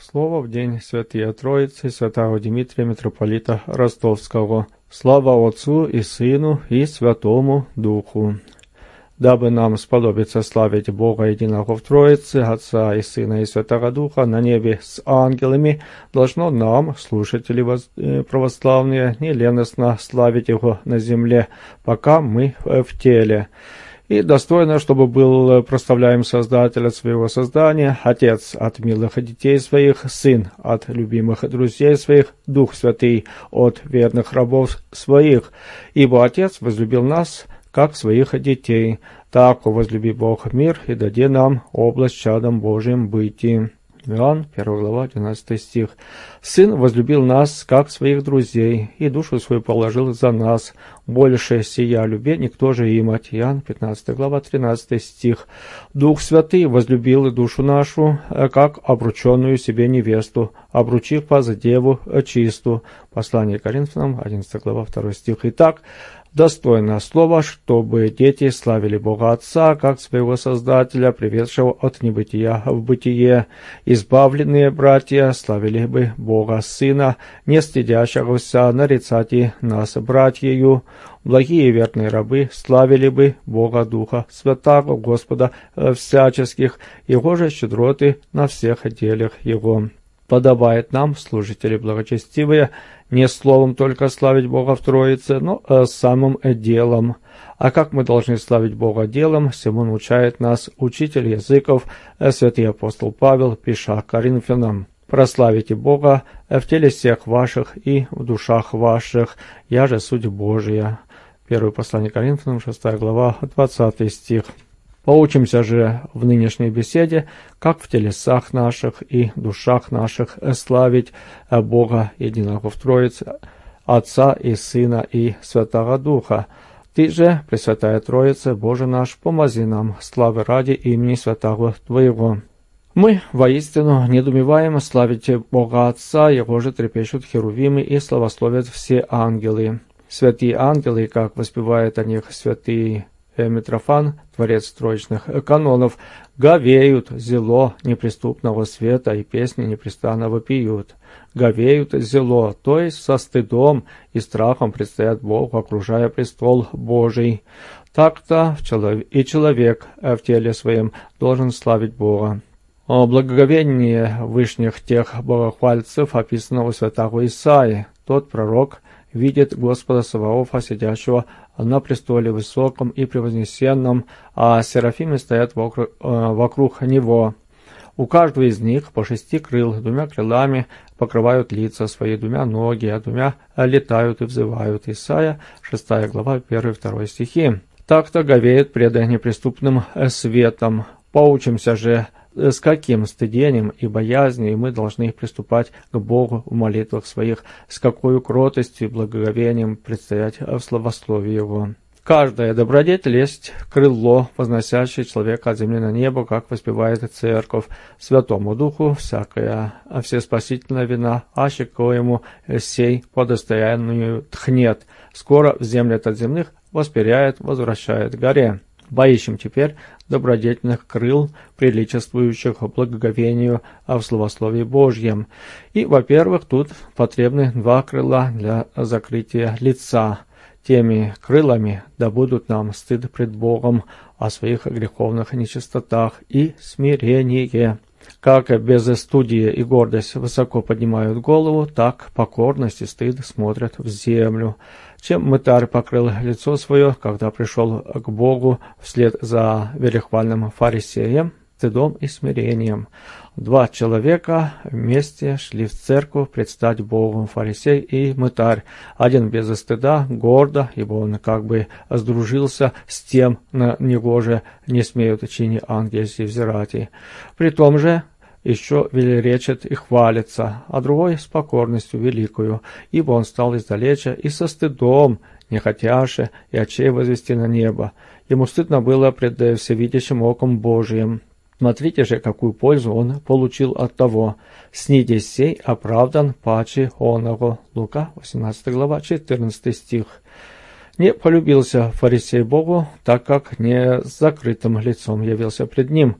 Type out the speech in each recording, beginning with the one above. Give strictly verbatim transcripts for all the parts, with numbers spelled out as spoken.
Слово в день Святые Троицы святого Дмитрия митрополита Ростовского. Слава Отцу и Сыну и Святому Духу. Дабы нам сподобиться славить Бога единого в Троице, Отца и Сына и Святого Духа на небе с ангелами, должно нам, слушатели православные, неленостно славить Его на земле, пока мы в теле. И достойно, чтобы был прославляем Создатель от своего создания, Отец от милых детей своих, Сын от любимых друзей своих, Дух Святый от верных рабов своих. Ибо Отец возлюбил нас, как своих детей. Так возлюби Бог мир и даде нам область чадом Божиим быти. Иоанн, первая глава, двенадцатый стих. Сын возлюбил нас, как своих друзей, и душу свою положил за нас. Больше сия любви никто же имать. Иоанн, пятнадцатая глава, тринадцатый стих. Дух Святый возлюбил душу нашу, как обрученную себе невесту, обручив вас деву чисту. Послание к Коринфянам, одиннадцатая глава, второй стих. Итак, достойно слова, чтобы дети славили Бога Отца, как своего Создателя, приведшего от небытия в бытие. Избавленные братья славили бы Бога Сына, не стыдящегося нарицать и нас братьею. Благие и верные рабы славили бы Бога Духа Святаго, Господа всяческих, Его же щедроты на всех делах Его. Подобает нам, служители благочестивые, не словом только славить Бога в Троице, но самым делом. А как мы должны славить Бога делом, всему научает нас учитель языков, святый апостол Павел, пиша Коринфянам. «Прославите Бога в теле всех ваших и в душах ваших, я же суть Божия». Первое послание Коринфянам, шестая глава, двадцатый стих. Поучимся же в нынешней беседе, как в телесах наших и душах наших славить Бога единого в Троице, Отца и Сына и Святого Духа. Ты же, Пресвятая Троица, Боже наш, помози нам, славы ради имени Святого Твоего. Мы воистину недоумеваем славить Бога Отца, Его же трепещут херувимы и славословят все ангелы. Святые ангелы, как воспевает о них святый Митрофан, творец троичных канонов, говеют зело неприступного света и песни непрестанно вопиют. Говеют зело, то есть со стыдом и страхом предстоят Богу, окружая престол Божий. Так-то и человек в теле своем должен славить Бога. О благоговении вышних тех богохвальцев описано у святого Исаии. Тот пророк видит Господа Саваофа, сидящего на престоле высоком и превознесенном, а серафимы стоят вокруг, э, вокруг него. У каждого из них по шести крыл, двумя крылами покрывают лица свои, двумя ноги, а двумя летают и взывают. Исайя, шестая глава, первый и второй стихи. Так-то говеет пред неприступным светом. Поучимся же, с каким стыдением и боязнью мы должны приступать к Богу в молитвах своих, с какой кротостью и благоговением предстоять в славословии Его. Каждая добродетель есть крыло, возносящее человека от земли на небо, как воспевает Церковь. Святому Духу всякая всеспасительная вина, аще коему сей по достоянию тхнет, скоро в земле от земных воспиряет, возвращает горе. Поищем теперь добродетельных крыл, приличествующих благоговению в словословии Божьем. И, во-первых, тут потребны два крыла для закрытия лица. Теми крылами да будут нам стыд пред Богом о своих греховных нечистотах и смирение. Как без студии и гордость высоко поднимают голову, так покорность и стыд смотрят в землю. Чем мытарь покрыл лицо свое, когда пришел к Богу вслед за верехвальным фарисеем, стыдом и смирением. Два человека вместе шли в церковь предстать Богу, фарисей и мытарь. Один без стыда, гордо, ибо он как бы сдружился с тем, на него же не смеют чини ангельси взирать. При том же еще велеречит и хвалится, а другой с покорностью великою, ибо он стал издалеча и со стыдом, не хотяше, и очей возвести на небо. Ему стыдно было пред всевидящим оком Божиим. Смотрите же, какую пользу он получил от того. Снидя сей оправдан паче оного. Лука, восемнадцатая глава, четырнадцатый стих. Не полюбился фарисей Богу, так как не с закрытым лицом явился пред ним.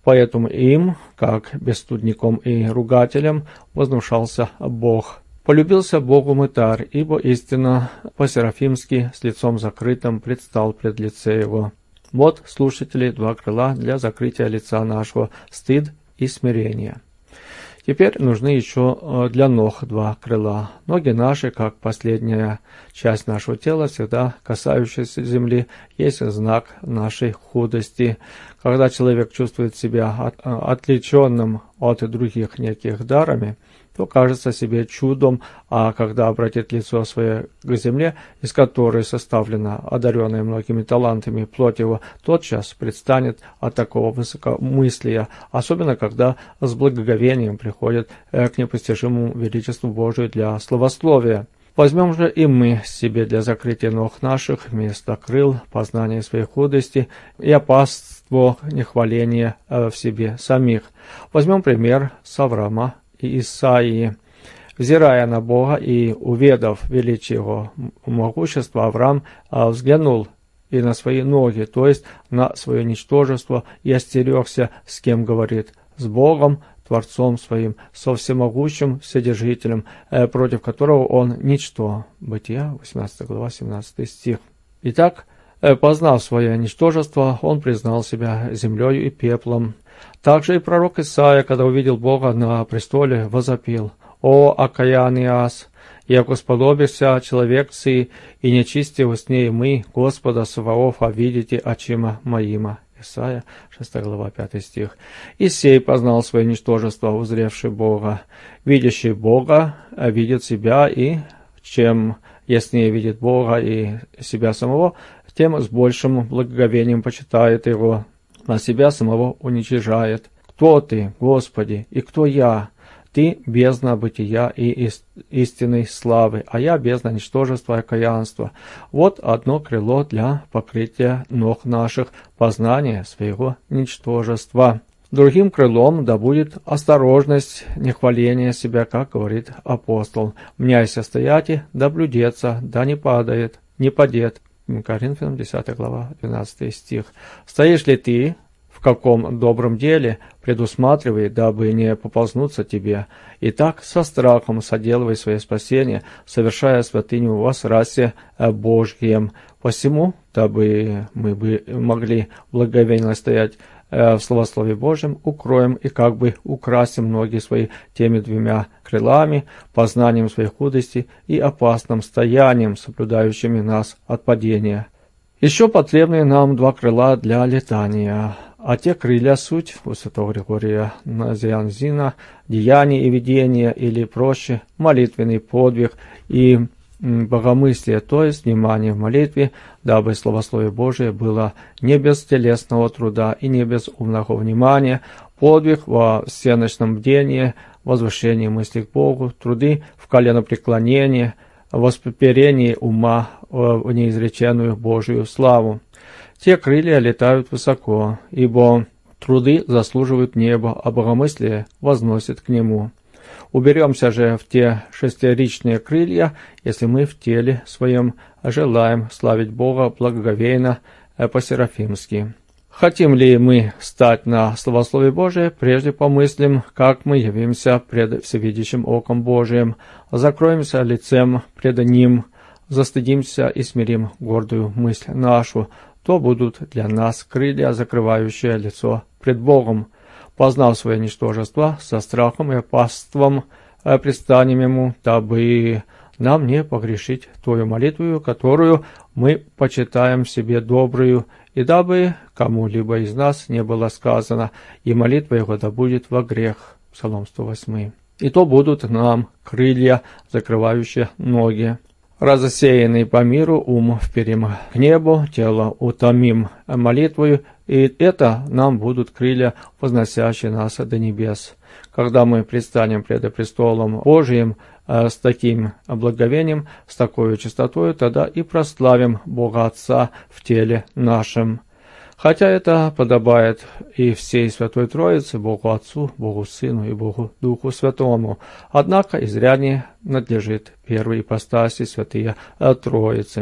Поэтому им, как бесстыдникам и ругателям, вознушался Бог. Полюбился Богу мытарь, ибо истинно по-серафимски с лицом закрытым предстал пред лице его. Вот, слушатели, два крыла для закрытия лица нашего, стыд и смирение. Теперь нужны еще для ног два крыла. Ноги наши, как последняя часть нашего тела, всегда касающаяся земли, есть знак нашей худости. Когда человек чувствует себя от, отличенным от других неких дарами, то кажется себе чудом, а когда обратит лицо свое к земле, из которой составлена одаренная многими талантами плоть его, тотчас предстанет от такого высокомыслия, особенно когда с благоговением приходит к непостижимому величеству Божию для славословия. Возьмем же и мы себе для закрытия ног наших вместо крыл познание своей худости и опаство нехваления в себе самих. Возьмем пример с Авраама и Исаии. Взирая на Бога и уведав величие его могущества, Авраам взглянул и на свои ноги, то есть на свое ничтожество, и остерегся, с кем говорит, с Богом, Творцом своим, со всемогущим Вседержителем, против которого он ничто. Бытия, восемнадцатая глава, семнадцатый стих. Итак, познав свое ничтожество, он признал себя землею и пеплом. Также и пророк Исаия, когда увидел Бога на престоле, возопил: «О, окаянный ас, яко сподобишься человек си, и нечисти во сне мы, Господа Саваофа, видите очима моима». Исаия, шестая глава, пятый стих. «Исей познал свое ничтожество, узревший Бога. Видящий Бога видит себя, и чем яснее видит Бога и себя самого, тем с большим благоговением почитает его, а себя самого уничижает. Кто ты, Господи, и кто я? Ты бездна бытия и истинной славы, а я бездна ничтожества и окаянства. Вот одно крыло для покрытия ног наших, познания своего ничтожества. Другим крылом да будет осторожность, нехваление себя, как говорит апостол. «Мняйся стояти, да блюдется, да не падает, не падет». Коринфянам, десятая глава, двенадцатый стих. «Стоишь ли ты в каком добром деле, предусматривай, дабы не поползнуться тебе. Итак, со страхом соделывай свое спасение, совершая святыню во срасе Божьем. Посему, дабы мы бы могли благоговейно стоять в славословии Божьем, укроем и как бы украсим ноги свои теми двумя крылами, познанием своей худости и опасным стоянием, соблюдающими нас от падения. Еще потребны нам два крыла для летания, а те крылья суть у святого Григория Назианзина, деяние и видение, или проще, молитвенный подвиг и богомыслие, то есть внимание в молитве, дабы славословие Божие было не без телесного труда и не без умного внимания, подвиг во всеночном бдении, возвышении мысли к Богу, труды в коленопреклонении, воспоперении ума в неизреченную Божию славу. Те крылья летают высоко, ибо труды заслуживают неба, а богомыслие возносит к нему. Уберемся же в те шестеричные крылья, если мы в теле своем желаем славить Бога благоговейно по-серафимски. Хотим ли мы стать на славословие Божие, прежде помыслим, как мы явимся пред всевидящим оком Божиим, закроемся лицем пред Ним, застыдимся и смирим гордую мысль нашу, то будут для нас крылья, закрывающие лицо пред Богом. Познав свое ничтожество, со страхом и опасством предстанем Ему, дабы нам не погрешить Твою молитву, которую мы почитаем себе добрую, и дабы кому-либо из нас не было сказано, и молитва Его да будет во грех. Псалом сто восемь. И то будут нам крылья, закрывающие ноги. Разосеянный по миру ум вперим к небу, тело утомим молитвою, и это нам будут крылья, возносящие нас до небес. Когда мы предстанем пред престолом Божиим э, с таким благовением, с такой чистотой, тогда и прославим Бога Отца в теле нашем. Хотя это подобает и всей Святой Троице, Богу Отцу, Богу Сыну и Богу Духу Святому, однако изряднее надлежит первой ипостаси Святые Троицы.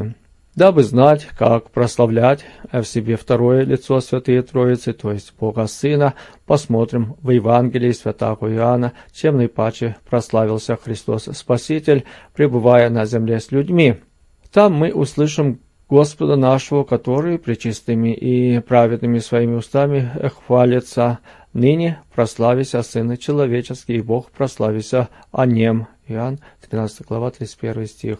Дабы знать, как прославлять в себе второе лицо Святые Троицы, то есть Бога Сына, посмотрим в Евангелии Святаго Иоанна, чем наипаче прославился Христос Спаситель, пребывая на земле с людьми. Там мы услышим Господа нашего, который пречистыми и праведными своими устами хвалится: «Ныне прославися Сына Человеческий, и Бог прославися о Нем». Иоанн, тринадцатая глава, тридцать первый стих.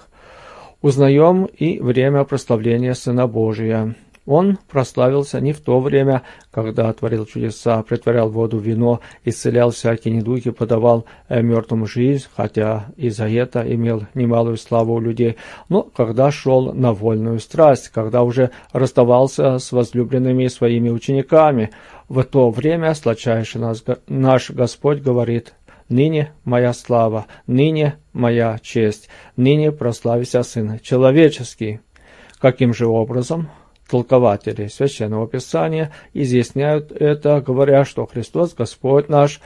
Узнаем и время прославления Сына Божия. Он прославился не в то время, когда творил чудеса, претворял воду в вино, исцелял всякие недуги, подавал мертвым жизнь, хотя и за это имел немалую славу у людей, но когда шел на вольную страсть, когда уже расставался с возлюбленными своими учениками. В то время сладчайший наш Господь говорит: «Ныне моя слава, ныне моя честь, ныне прославися Сын Человеческий». Каким же образом? Толкователи Священного Писания изъясняют это, говоря, что Христос, Господь наш,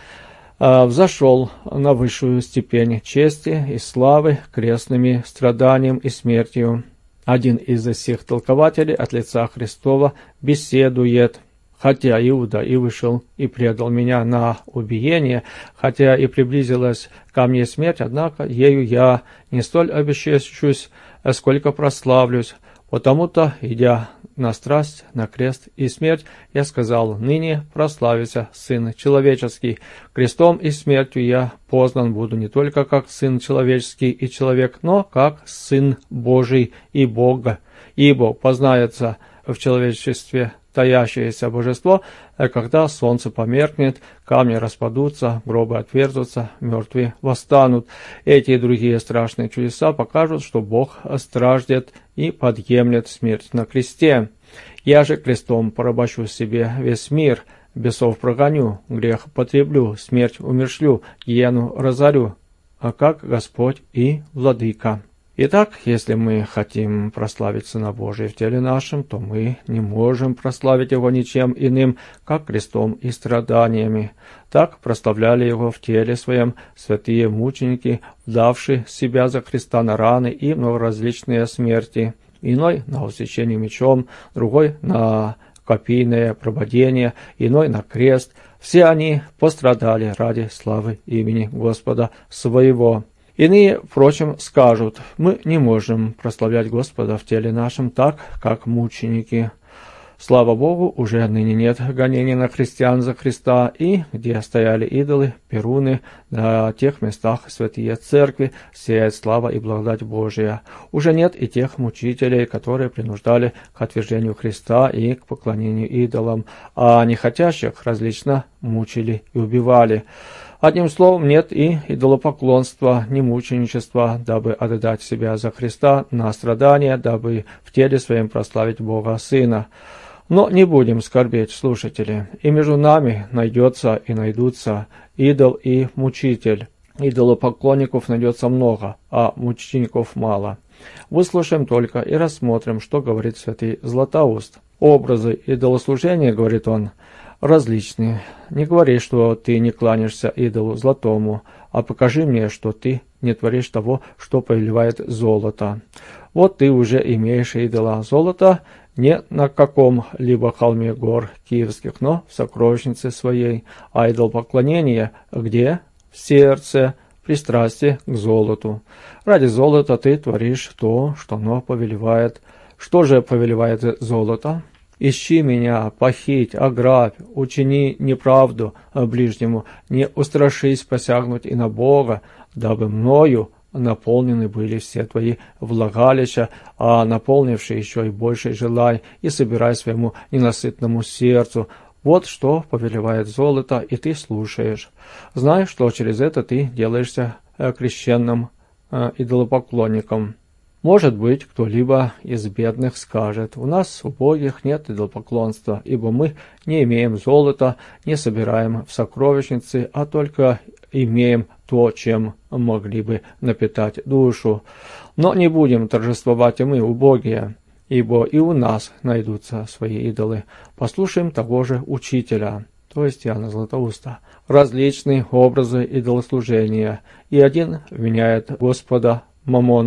взошел на высшую степень чести и славы крестными страданием и смертью. Один из всех толкователей от лица Христова беседует: «Хотя Иуда и вышел и предал меня на убиение, хотя и приблизилась ко мне смерть, однако ею я не столь обесчещусь, сколько прославлюсь. Потому-то, идя на страсть, на крест и смерть, я сказал: ныне прославится Сын Человеческий. Крестом и смертью я познан буду не только как Сын Человеческий и человек, но как Сын Божий и Бога. Ибо познается в человечестве таящееся божество, когда солнце померкнет, камни распадутся, гробы отверзутся, мертвые восстанут». Эти и другие страшные чудеса покажут, что Бог страждет и подъемлет смерть на кресте. «Я же крестом порабощу себе весь мир, бесов прогоню, грех потреблю, смерть умершлю, гиену разорю, а как Господь и Владыка». Итак, если мы хотим прославить Сына Божия в теле нашем, то мы не можем прославить Его ничем иным, как крестом и страданиями. Так прославляли Его в теле Своем святые мученики, вдавшие себя за Христа на раны и многоразличные смерти. Иной на усечение мечом, другой на копийное прободение, иной на крест. Все они пострадали ради славы имени Господа своего. Иные, впрочем, скажут: мы не можем прославлять Господа в теле нашем так, как мученики. Слава Богу, уже ныне нет гонений на христиан за Христа, и где стояли идолы, перуны, на тех местах святые церкви, сияет слава и благодать Божия. Уже нет и тех мучителей, которые принуждали к отвержению Христа и к поклонению идолам, а нехотящих различно мучили и убивали. Одним словом, нет и идолопоклонства, ни мученичества, дабы отдать себя за Христа на страдания, дабы в теле своем прославить Бога Сына. Но не будем скорбеть, слушатели, и между нами найдется и найдутся идол и мучитель. Идолопоклонников найдется много, а мучеников мало. Выслушаем только и рассмотрим, что говорит святый Златоуст. «Образы идолослужения, — говорит он, — различные. Не говори, что ты не кланяешься идолу золотому, а покажи мне, что ты не творишь того, что повелевает золото. Вот ты уже имеешь идола золота не на каком-либо холме гор киевских, но в сокровищнице своей, а идол поклонения где? В сердце, пристрастие к золоту. Ради золота ты творишь то, что оно повелевает. Что же повелевает золото? Ищи меня, похить, ограбь, учини неправду ближнему, не устрашись посягнуть и на Бога, дабы мною наполнены были все твои влагалища, а наполнивший еще и больше желай, и собирай своему ненасытному сердцу. Вот что повелевает золото, и ты слушаешь. Знай, что через это ты делаешься крещенным идолопоклонником». Может быть, кто-либо из бедных скажет: у нас, убогих, нет идолопоклонства, ибо мы не имеем золота, не собираем в сокровищнице, а только имеем то, чем могли бы напитать душу. Но не будем торжествовать и мы, убогие, ибо и у нас найдутся свои идолы. Послушаем того же учителя, то есть Иоанна Златоуста. Различные образы идолослужения, и один вменяет Господа Мамону,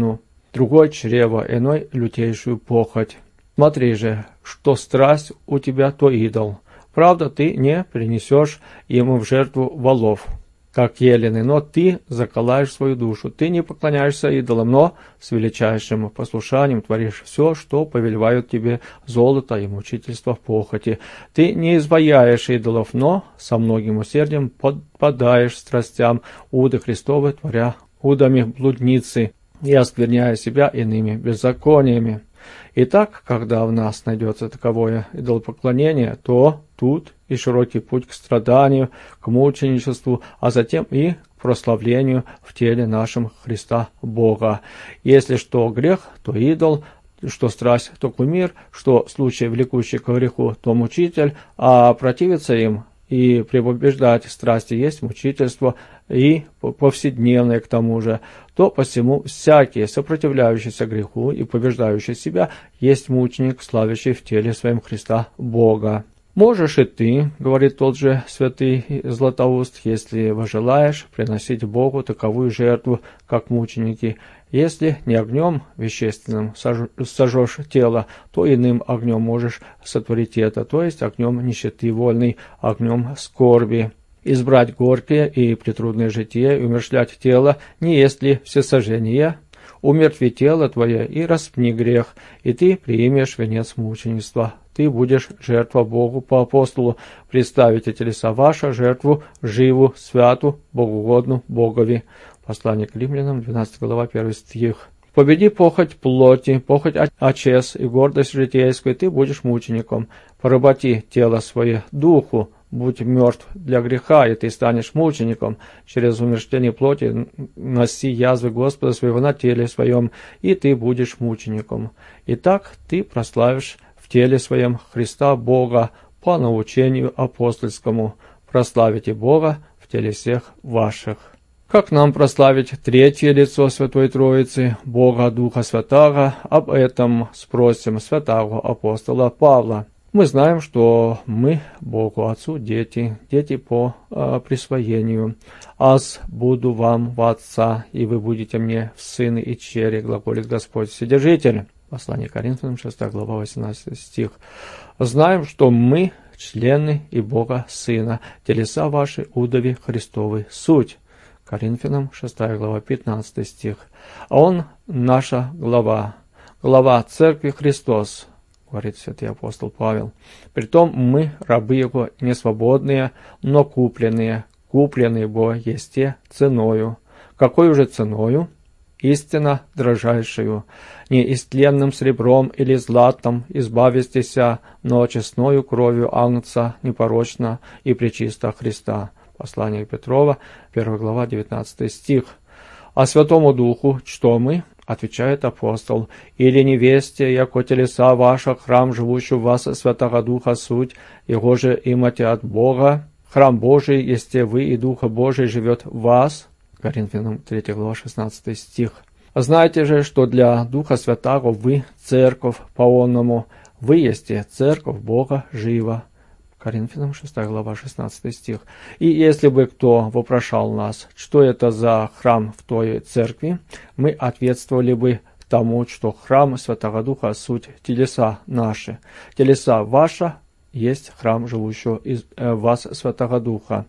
другой чрево, иной лютейшую похоть. Смотри же, что страсть у тебя, то идол. Правда, ты не принесешь ему в жертву волов, как елены, но ты заколаешь свою душу. Ты не поклоняешься идолам, но с величайшим послушанием творишь все, что повелевают тебе золото и мучительство в похоти. Ты не избавляешь идолов, но со многим усердием подпадаешь страстям уды Христовы, творя удами блудницы и оскверняя себя иными беззакониями. Итак, когда в нас найдется таковое идолопоклонение, то тут и широкий путь к страданию, к мученичеству, а затем и к прославлению в теле нашем Христа Бога. Если что грех, то идол, что страсть, то кумир, что случай, влекущий к греху, то мучитель, а противиться им и препобеждать страсти есть мучительство, и повседневное к тому же, то посему всякий, сопротивляющийся греху и побеждающий себя, есть мученик, славящий в теле своем Христа Бога. Можешь и ты, говорит тот же святый Златоуст, если возжелаешь приносить Богу таковую жертву, как мученики. Если не огнем вещественным сожжешь тело, то иным огнем можешь сотворить это, то есть огнем нищеты вольной, огнем скорби. Избрать горькое и претрудное житие и умерщвлять тело, не есть ли всесожжение? Умертви тело твое и распни грех, и ты примешь венец мученичества. Ты будешь жертва Богу по апостолу, представите телеса ваша, жертву живу, святу, богоугодну Богови. Послание к Римлянам, двенадцатая глава, первый стих. Победи похоть плоти, похоть очес и гордость житейскую, ты будешь мучеником. Поработи тело свое духу, будь мертв для греха, и ты станешь мучеником. Через умерщвление плоти носи язвы Господа своего на теле своем, и ты будешь мучеником. Итак, ты прославишь в теле своем Христа Бога по научению апостольскому. Прославите Бога в теле всех ваших. Как нам прославить третье лицо Святой Троицы, Бога Духа Святаго? Об этом спросим святого апостола Павла. Мы знаем, что мы Богу Отцу дети, дети по э, присвоению. «Аз буду вам в Отца, и вы будете мне в сыны и чери», глаголит Господь Вседержитель. Послание к Коринфянам, шестая глава, восемнадцатый стих. Знаем, что мы члены и Бога Сына, телеса ваши удови Христовы суть. Коринфянам, шестая глава, пятнадцатый стих. А Он наша глава, глава Церкви Христос, говорит святый апостол Павел. Притом мы, рабы Его, не свободные, но купленные, купленные бо есте ценою. Какой уже ценою? Истинно дрожайшую, не истленным сребром или златом избавистеся, но честною кровью Агнца непорочно и пречисто Христа. Послание Петрова, первая глава, девятнадцатый стих. А Святому Духу что мы? Отвечает апостол. Или невесте, яко телеса ваша, храм, живущий в вас Святого Духа суть, его же имате от Бога. Храм Божий, есте вы, и Духа Божий живет в вас. Коринфянам, третья глава, шестнадцатый стих. Знаете же, что для Духа Святаго вы церковь по-онному, вы есте церковь Бога жива. Коринфянам, шестая глава, шестнадцатый стих. И если бы кто вопрошал нас, что это за храм в той церкви, мы ответствовали бы тому, что храм Святого Духа суть телеса наши. Телеса ваша есть храм живущего из э, вас Святого Духа.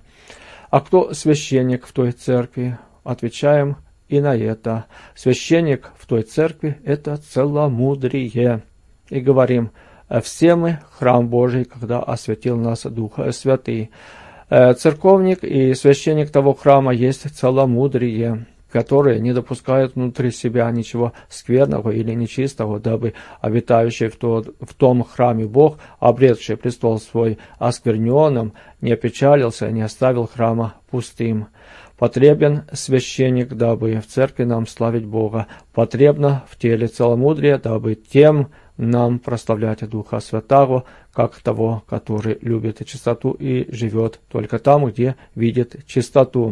А кто священник в той церкви? Отвечаем и на это. Священник в той церкви – это целомудрие. И говорим: все мы храм Божий, когда осветил нас Дух Святый. Церковник и священник того храма есть целомудрие, которые не допускают внутри себя ничего скверного или нечистого, дабы обитающий в, тот, в том храме Бог, обретший престол свой оскверненным, не опечалился, не оставил храма пустым. Потребен священник, дабы в церкви нам славить Бога. Потребно в теле целомудрие, дабы тем нам прославлять Духа Святаго, как того, который любит чистоту и живет только там, где видит чистоту.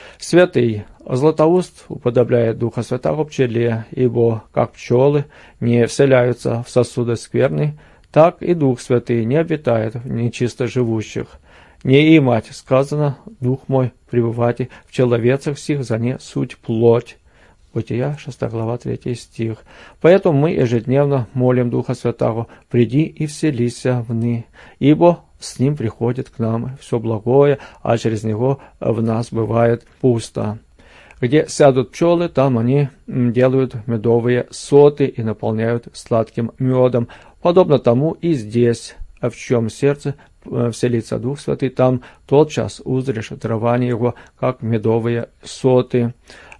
Святый Златоуст уподобляет Духа Святаго пчеле, ибо, как пчелы не вселяются в сосуды скверны, так и Дух Святый не обитает в нечисто живущих. Не имать сказано: Дух мой пребывайте в человецах сих, за не суть плоть. Бытия, шестая глава, третий стих. Поэтому мы ежедневно молим Духа Святого: «Приди и вселися в ны, ибо с Ним приходит к нам все благое, а через Него в нас бывает пусто». Где сядут пчелы, там они делают медовые соты и наполняют сладким медом. Подобно тому и здесь, в чем сердце вселится Дух Святый, там тотчас узришь дарование Его, как медовые соты,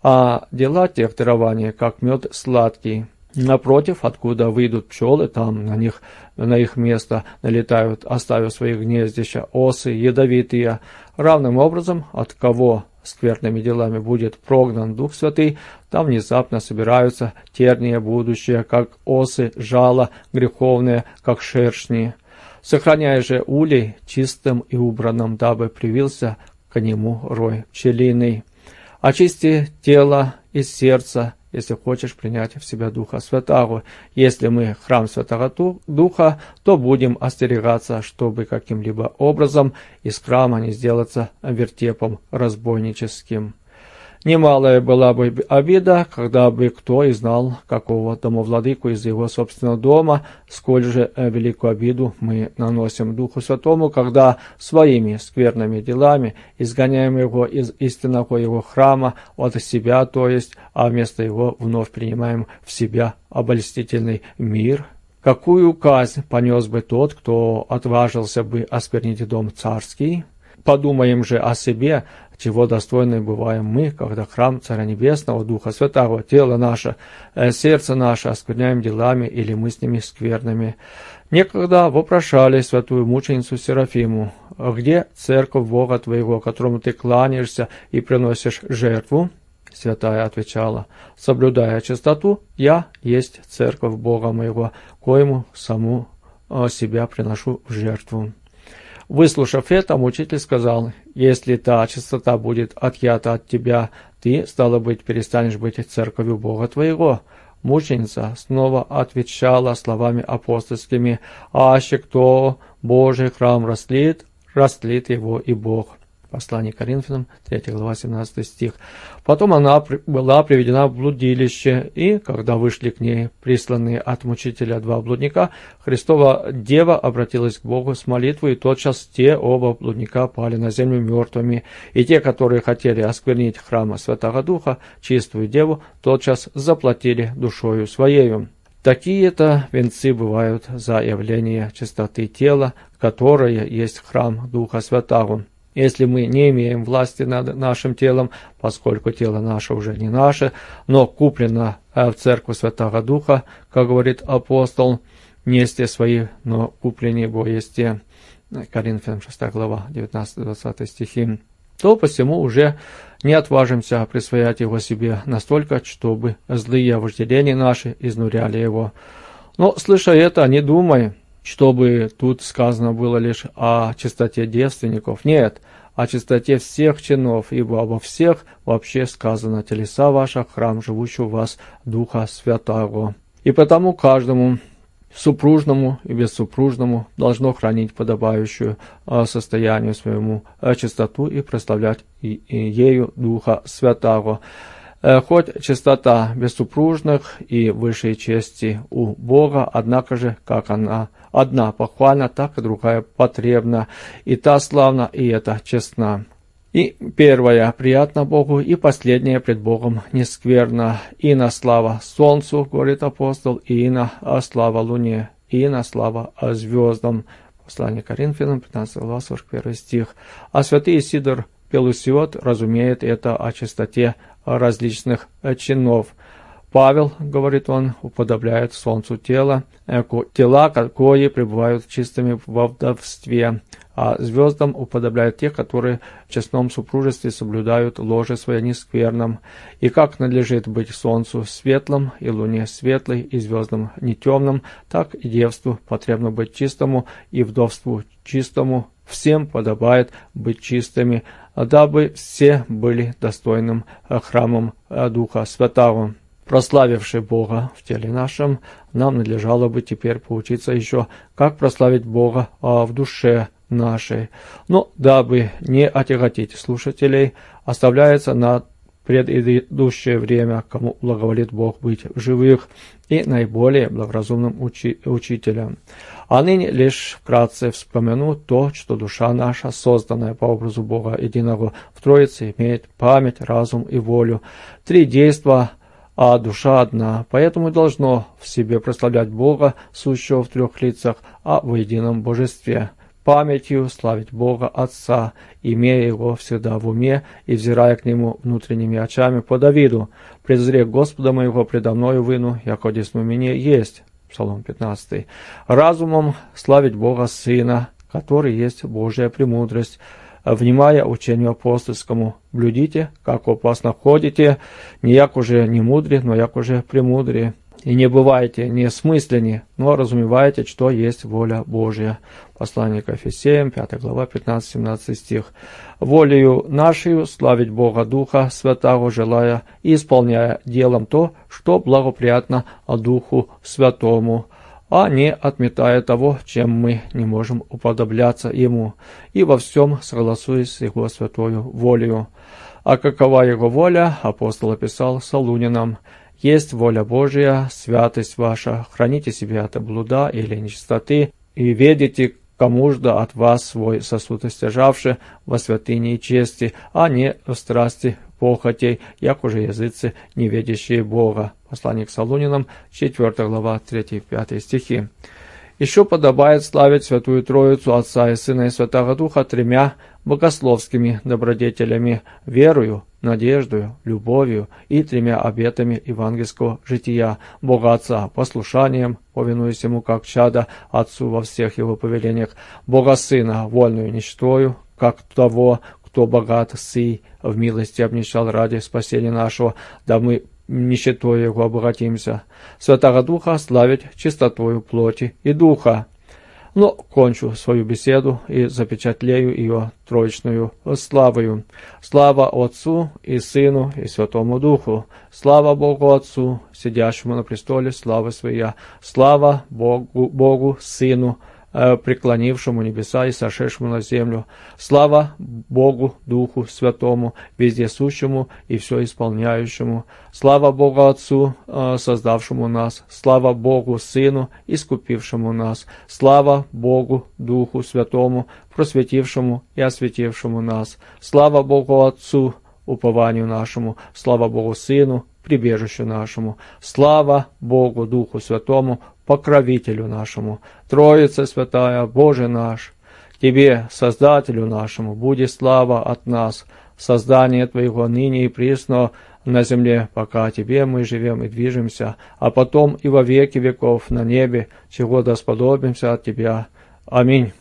а дела тех дарования, как мед сладкий. Напротив, откуда выйдут пчелы, там на них, на их место налетают, оставив свои гнездища, осы ядовитые. Равным образом, от кого скверными делами будет прогнан Дух Святый, там внезапно собираются терния будущее, как осы, жало греховное, как шершни. Сохраняя же улей чистым и убранным, дабы привился к нему рой пчелиный. Очисти тело и сердце, если хочешь принять в себя Духа Святаго. Если мы храм Святого Духа, то будем остерегаться, чтобы каким-либо образом из храма не сделаться вертепом разбойническим. Немалая была бы обида, когда бы кто и знал какого домовладыку из его собственного дома, сколь же великую обиду мы наносим Духу Святому, когда своими скверными делами изгоняем его из истинного его храма от себя, то есть, а вместо его вновь принимаем в себя обольстительный мир. Какую казнь понес бы тот, кто отважился бы осквернить дом царский? Подумаем же о себе, чего достойны бываем мы, когда храм Царя Небесного, Духа Святого, тело наше, сердце наше оскверняем делами или мыслями скверными. Некогда вопрошали святую мученицу Серафиму: «Где церковь Бога твоего, которому ты кланяешься и приносишь жертву?» Святая отвечала: «Соблюдая чистоту, я есть церковь Бога моего, коему саму себя приношу в жертву». Выслушав это, мучитель сказал: «Если та чистота будет отъята от тебя, ты, стало быть, перестанешь быть церковью Бога твоего». Мученица снова отвечала словами апостольскими: «Аще кто Божий храм растлит, растлит его и Бог». Послание к Коринфянам, третья глава, семнадцатый стих. Потом она была приведена в блудилище, и, когда вышли к ней присланные от мучителя два блудника, Христова Дева обратилась к Богу с молитвой, и тотчас те оба блудника пали на землю мертвыми, и те, которые хотели осквернить храма Святого Духа, чистую Деву, тотчас заплатили душою своею. Такие-то венцы бывают за явление чистоты тела, которое есть храм Духа Святаго. Если мы не имеем власти над нашим телом, поскольку тело наше уже не наше, но куплено в церковь Святого Духа, как говорит апостол, не сте свои, но купленные бо есте, Коринфянам шестая глава, девятнадцатый-двадцатый стихи, то посему уже не отважимся присвоять его себе настолько, чтобы злые вожделения наши изнуряли его. Но, слыша это, не думай, чтобы тут сказано было лишь о чистоте девственников. Нет, о чистоте всех чинов, ибо обо всех вообще сказано: телеса ваша, храм живущего в вас Духа Святаго. И потому каждому супружному и бессупружному должно хранить подобающую состоянию своему чистоту и прославлять ею Духа Святаго. Хоть чистота бессупружных и высшей чести у Бога, однако же, как она одна похвальна, так и другая потребна, и та славна, и эта честна. И первая приятна Богу, и последняя пред Богом не скверна. И на слава солнцу, говорит апостол, и на слава луне, и на слава звездам. Послание к Коринфянам, пятнадцатая глава, сорок первый стих. А святый Исидор Пелусиот разумеет это о чистоте различных чинов. Павел, говорит он, уподобляет солнцу тело, тела, кои пребывают чистыми во вдовстве, а звездам уподобляют тех, которые в честном супружестве соблюдают ложе свое нескверном. И как надлежит быть солнцу светлым, и луне светлой, и звездам не темным, так и девству потребно быть чистому, и вдовству чистому. Всем подобает быть чистыми, дабы все были достойным храмом Духа Святаго. Прославивши Бога в теле нашем, нам надлежало бы теперь поучиться еще, как прославить Бога в душе нашей. Но, дабы не отяготить слушателей, оставляется на предыдущее время, кому благоволит Бог быть в живых, и наиболее благоразумным учи учителем. А ныне лишь вкратце вспомяну то, что душа наша, созданная по образу Бога единого в Троице, имеет память, разум и волю. Три действа, а душа одна, поэтому должно в себе прославлять Бога, сущего в трех лицах, а в едином божестве. Памятью славить Бога Отца, имея Его всегда в уме и взирая к Нему внутренними очами по Давиду. «Презри Господа моего предо мною выну, яко десну мне есть». Псалом пятнадцатый. Разумом славить Бога Сына, который есть Божья премудрость, внимая учению апостольскому. Блюдите, как опасно ходите, не як уже не мудри, но як уже премудри. И не бывайте несмысленни, но разумевайте, что есть воля Божья. Послание к Ефесеям, пятая глава, пятнадцатый-семнадцатый стих. Волею нашей славить Бога Духа Святого, желая и исполняя делом то, что благоприятно Духу Святому, а не отметая того, чем мы не можем уподобляться Ему, и во всем согласуясь с Его святою волею. А какова Его воля, апостол описал Солунинам: «Есть воля Божия, святость ваша, храните себя от блуда или нечистоты, и ведите, кому жда от вас свой сосуд истяжавши во святыне и чести, а не в страсти похотей, як уже языцы, не ведящие Бога». Послание к Солунинам, четвёртая глава, третий-пятый стихи. Еще подобает славить Святую Троицу, Отца и Сына и Святого Духа тремя богословскими добродетелями: верою, надеждою, любовью и тремя обетами евангельского жития: Бога Отца послушанием, повинуясь Ему как чада Отцу во всех Его повелениях; Бога Сына вольную нищетою, как того, кто богат сый в милости обнищал ради спасения нашего, да мы нищетой Его обогатимся; Святого Духа славить чистотою плоти и духа. Но кончу свою беседу и запечатлею ее троичную славою. Слава Отцу и Сыну и Святому Духу. Слава Богу Отцу, сидящему на престоле славы Своя. Слава Богу, Богу Сыну, преклонившему небеса и сошедшему на землю. Слава Богу Духу Святому, вездесущему и все исполняющему. Слава Богу Отцу, создавшему нас. Слава Богу Сыну, искупившему нас. Слава Богу Духу Святому, просветившему и осветившему нас. Слава Богу Отцу, упованию нашему. Слава Богу Сыну, прибежищу нашему. Слава Богу Духу Святому, покровителю нашему. Троица Святая, Боже наш, Тебе, Создателю нашему, будет слава от нас, создание Твоего ныне и присно на земле, пока Тебе мы живем и движемся, а потом и во веки веков на небе, чего досподобимся от Тебя. Аминь.